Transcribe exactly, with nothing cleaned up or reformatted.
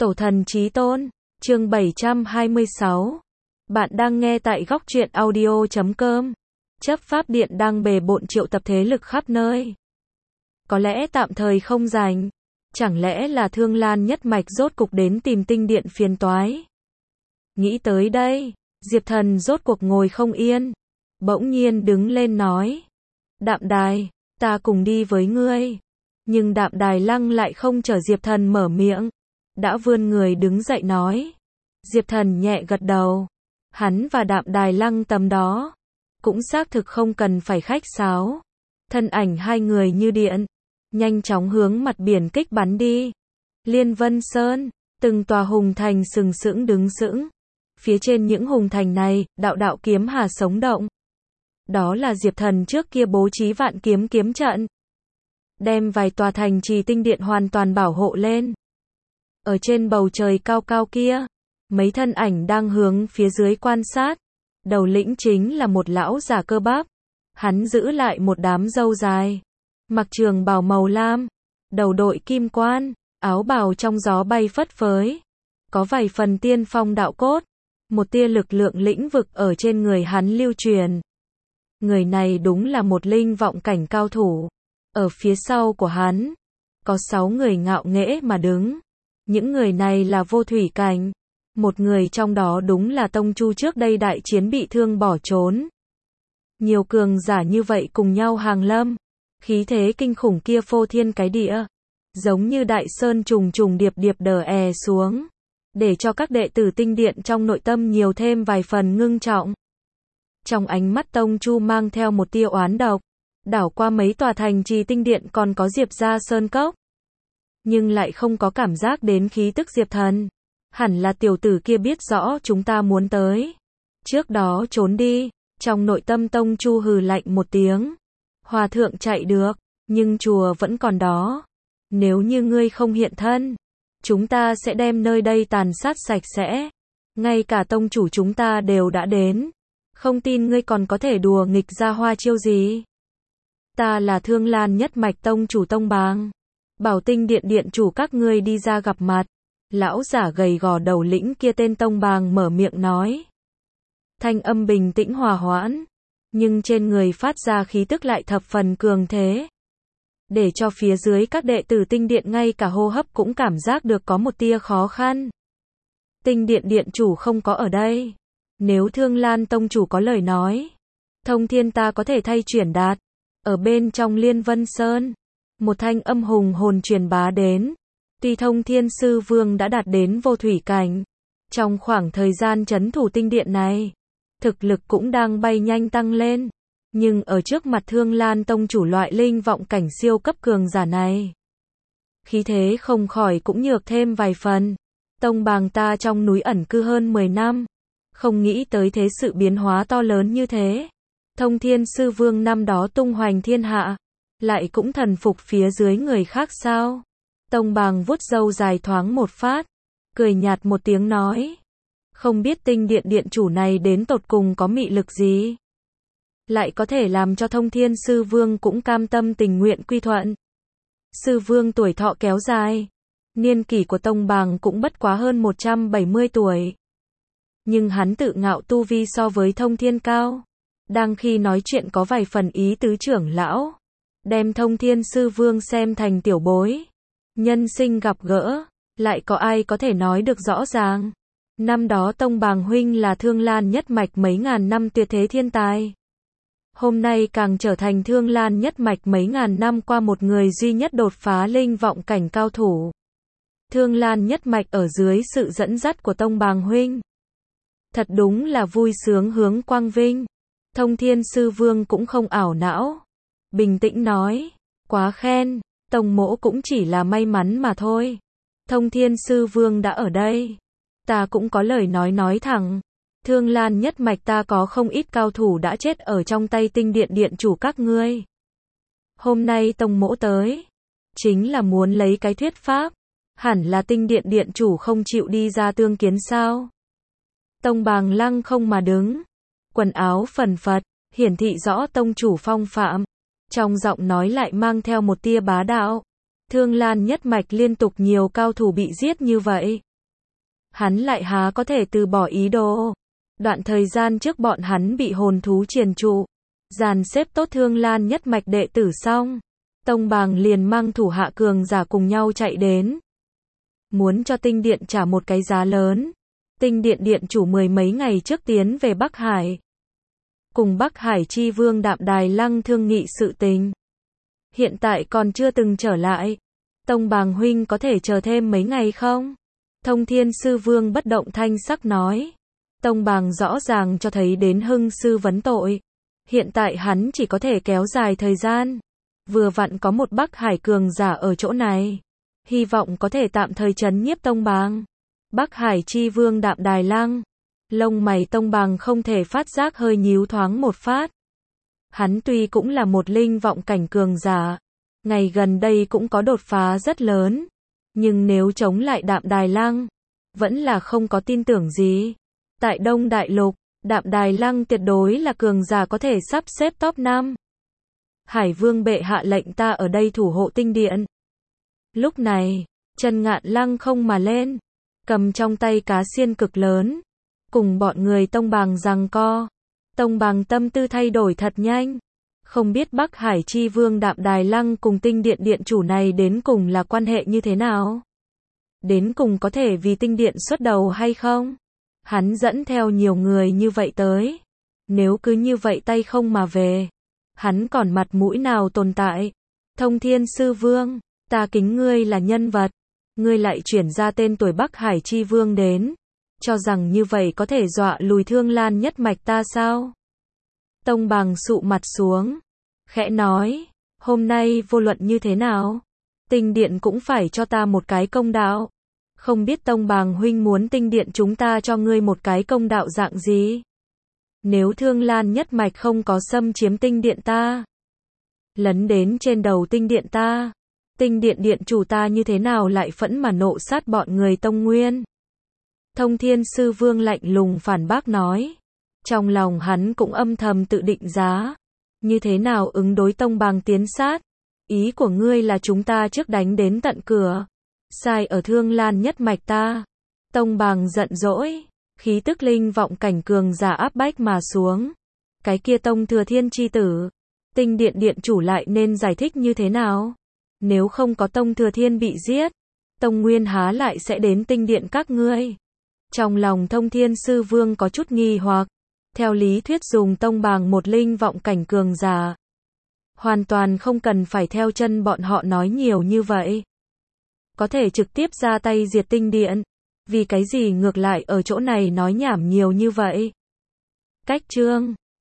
Tổ thần chí tôn, chương bảy trăm hai mươi sáu. Bạn đang nghe tại góc truyện audio chấm com. Chấp pháp điện đang bề bộn triệu tập thế lực khắp nơi. Có lẽ tạm thời không rảnh. Chẳng lẽ là Thương Lan nhất mạch rốt cục đến tìm tinh điện phiền toái. Nghĩ tới đây, Diệp Thần rốt cuộc ngồi không yên. Bỗng nhiên đứng lên nói. Đạm Đài, ta cùng đi với ngươi. Nhưng Đạm Đài Lăng lại không chờ Diệp Thần mở miệng. Đã vươn người đứng dậy nói. Diệp Thần nhẹ gật đầu. Hắn và Đạm Đài Lăng tầm đó. Cũng xác thực không cần phải khách sáo. Thân ảnh hai người như điện. Nhanh chóng hướng mặt biển kích bắn đi. Liên Vân Sơn. Từng tòa hùng thành sừng sững đứng sững. Phía trên những hùng thành này, đạo đạo kiếm hà sống động. Đó là Diệp Thần trước kia bố trí vạn kiếm kiếm trận. Đem vài tòa thành trì tinh điện hoàn toàn bảo hộ lên. Ở trên bầu trời cao cao kia, mấy thân ảnh đang hướng phía dưới quan sát. Đầu lĩnh chính là một lão già cơ bắp. Hắn giữ lại một đám râu dài. Mặc trường bào màu lam. Đầu đội kim quan. Áo bào trong gió bay phất phới. Có vài phần tiên phong đạo cốt. Một tia lực lượng lĩnh vực ở trên người hắn lưu truyền. Người này đúng là một linh vọng cảnh cao thủ. Ở phía sau của hắn, có sáu người ngạo nghễ mà đứng. Những người này là vô thủy cảnh. Một người trong đó đúng là Tông Chu trước đây đại chiến bị thương bỏ trốn. Nhiều cường giả như vậy cùng nhau hàng lâm. Khí thế kinh khủng kia phô thiên cái địa. Giống như đại sơn trùng trùng điệp điệp đờ è xuống. Để cho các đệ tử tinh điện trong nội tâm nhiều thêm vài phần ngưng trọng. Trong ánh mắt Tông Chu mang theo một tia oán độc. Đảo qua mấy tòa thành trì tinh điện còn có Diệp gia sơn cốc. Nhưng lại không có cảm giác đến khí tức Diệp Thần. Hẳn là tiểu tử kia biết rõ chúng ta muốn tới. Trước đó trốn đi. Trong nội tâm Tông Chu hừ lạnh một tiếng. Hòa thượng chạy được. Nhưng chùa vẫn còn đó. Nếu như ngươi không hiện thân. Chúng ta sẽ đem nơi đây tàn sát sạch sẽ. Ngay cả tông chủ chúng ta đều đã đến. Không tin ngươi còn có thể đùa nghịch ra hoa chiêu gì. Ta là Thương Lan nhất mạch tông chủ Tông Bàng. Bảo tinh điện điện chủ các ngươi đi ra gặp mặt. Lão giả gầy gò đầu lĩnh kia tên Tông Bàng mở miệng nói. Thanh âm bình tĩnh hòa hoãn. Nhưng trên người phát ra khí tức lại thập phần cường thế. Để cho phía dưới các đệ tử tinh điện ngay cả hô hấp cũng cảm giác được có một tia khó khăn. Tinh điện điện chủ không có ở đây. Nếu Thương Lan tông chủ có lời nói. Thông thiên ta có thể thay chuyển đạt. Ở bên trong Liên Vân Sơn. Một thanh âm hùng hồn truyền bá đến. Tuy Thông Thiên Sư Vương đã đạt đến vô thủy cảnh. Trong khoảng thời gian trấn thủ tinh điện này. Thực lực cũng đang bay nhanh tăng lên. Nhưng ở trước mặt Thương Lan tông chủ loại linh vọng cảnh siêu cấp cường giả này. Khí thế không khỏi cũng nhược thêm vài phần. Tông Bàng ta trong núi ẩn cư hơn mười năm. Không nghĩ tới thế sự biến hóa to lớn như thế. Thông Thiên Sư Vương năm đó tung hoành thiên hạ. Lại cũng thần phục phía dưới người khác sao? Tông Bàng vuốt râu dài thoáng một phát. Cười nhạt một tiếng nói. Không biết tinh điện điện chủ này đến tột cùng có mị lực gì. Lại có thể làm cho Thông Thiên Sư Vương cũng cam tâm tình nguyện quy thuận. Sư Vương tuổi thọ kéo dài. Niên kỷ của Tông Bàng cũng bất quá hơn một trăm bảy mươi tuổi. Nhưng hắn tự ngạo tu vi so với Thông Thiên cao. Đang khi nói chuyện có vài phần ý tứ trưởng lão. Đem Thông Thiên Sư Vương xem thành tiểu bối. Nhân sinh gặp gỡ. Lại có ai có thể nói được rõ ràng. Năm đó Tông Bàng huynh là Thương Lan nhất mạch mấy ngàn năm tuyệt thế thiên tài. Hôm nay càng trở thành Thương Lan nhất mạch mấy ngàn năm qua một người duy nhất đột phá linh vọng cảnh cao thủ. Thương Lan nhất mạch ở dưới sự dẫn dắt của Tông Bàng huynh. Thật đúng là vui sướng hướng quang vinh. Thông Thiên Sư Vương cũng không ảo não. Bình tĩnh nói. Quá khen. Tông mỗ cũng chỉ là may mắn mà thôi. Thông Thiên Sư Vương đã ở đây. Ta cũng có lời nói nói thẳng. Thương Lan nhất mạch ta có không ít cao thủ đã chết ở trong tay tinh điện điện chủ các ngươi. Hôm nay tông mỗ tới. Chính là muốn lấy cái thuyết pháp. Hẳn là tinh điện điện chủ không chịu đi ra tương kiến sao. Tông Bàng lăng không mà đứng. Quần áo phần phật, hiển thị rõ tông chủ phong phạm. Trong giọng nói lại mang theo một tia bá đạo. Thương Lan nhất mạch liên tục nhiều cao thủ bị giết như vậy. hắn lại há có thể từ bỏ ý đồ. Đoạn thời gian trước bọn hắn bị hồn thú triền trụ, dàn xếp tốt Thương Lan nhất mạch đệ tử xong, Tông Bàng liền mang thủ hạ cường giả cùng nhau chạy đến. Muốn cho Tinh Điện trả một cái giá lớn. Tinh Điện điện chủ mười mấy ngày trước tiến về Bắc Hải. Cùng Bắc Hải chi vương Đạm Đài Lăng thương nghị sự tình. Hiện tại còn chưa từng trở lại. Tông Bàng huynh có thể chờ thêm mấy ngày không? Thông Thiên Sư Vương bất động thanh sắc nói. Tông Bàng rõ ràng cho thấy đến hưng sư vấn tội. Hiện tại hắn chỉ có thể kéo dài thời gian. Vừa vặn có một Bắc Hải cường giả ở chỗ này. Hy vọng có thể tạm thời trấn nhiếp Tông Bàng. Bắc Hải chi vương Đạm Đài Lăng. Lông mày Tông Bàng không thể phát giác hơi nhíu thoáng một phát. Hắn tuy cũng là một linh vọng cảnh cường giả. Ngày gần đây cũng có đột phá rất lớn. Nhưng nếu chống lại Đạm Đài Lăng, vẫn là không có tin tưởng gì. Tại Đông Đại Lục, Đạm Đài Lăng tuyệt đối là cường giả có thể sắp xếp top năm. Hải Vương bệ hạ lệnh ta ở đây thủ hộ Tinh Điện. Lúc này, Trần Ngạn Lăng không mà lên, cầm trong tay cá xiên cực lớn, cùng bọn người Tông Bàng giằng co. Tông Bàng tâm tư thay đổi thật nhanh. Không biết Bắc Hải chi vương Đạm Đài Lăng cùng Tinh Điện điện chủ này đến cùng là quan hệ như thế nào? Đến cùng có thể vì Tinh Điện xuất đầu hay không? Hắn dẫn theo nhiều người như vậy tới. Nếu cứ như vậy tay không mà về, hắn còn mặt mũi nào tồn tại? Thông Thiên Sư Vương, ta kính ngươi là nhân vật. Ngươi lại chuyển ra tên tuổi Bắc Hải chi vương đến. Cho rằng như vậy có thể dọa lùi Thương Lan nhất mạch ta sao? Tông Bàng sụ mặt xuống, khẽ nói, hôm nay vô luận như thế nào, Tinh Điện cũng phải cho ta một cái công đạo. Không biết Tông Bàng huynh muốn Tinh Điện chúng ta cho ngươi một cái công đạo dạng gì? Nếu Thương Lan nhất mạch không có xâm chiếm Tinh Điện ta, lấn đến trên đầu Tinh Điện ta, Tinh Điện điện chủ ta như thế nào lại phẫn mà nộ sát bọn người Tông Nguyên? Thông Thiên Sư Vương lạnh lùng phản bác nói. Trong lòng hắn cũng âm thầm tự định giá. Như thế nào ứng đối Tông Bàng tiến sát? Ý của ngươi là chúng ta trước đánh đến tận cửa. Sai ở Thương Lan nhất mạch ta. Tông Bàng giận dỗi. Khí tức linh vọng cảnh cường giả áp bách mà xuống. Cái kia Tông Thừa Thiên chi tử. Tinh Điện điện chủ lại nên giải thích như thế nào? Nếu không có Tông Thừa Thiên bị giết, Tông Nguyên há lại sẽ đến Tinh Điện các ngươi? Trong lòng Thông Thiên Sư Vương có chút nghi hoặc. Theo lý thuyết dùng Tông Bàng một linh vọng cảnh cường giả, hoàn toàn không cần phải theo chân bọn họ nói nhiều như vậy. Có thể trực tiếp ra tay diệt Tinh Điện. Vì cái gì ngược lại ở chỗ này nói nhảm nhiều như vậy? Cách chương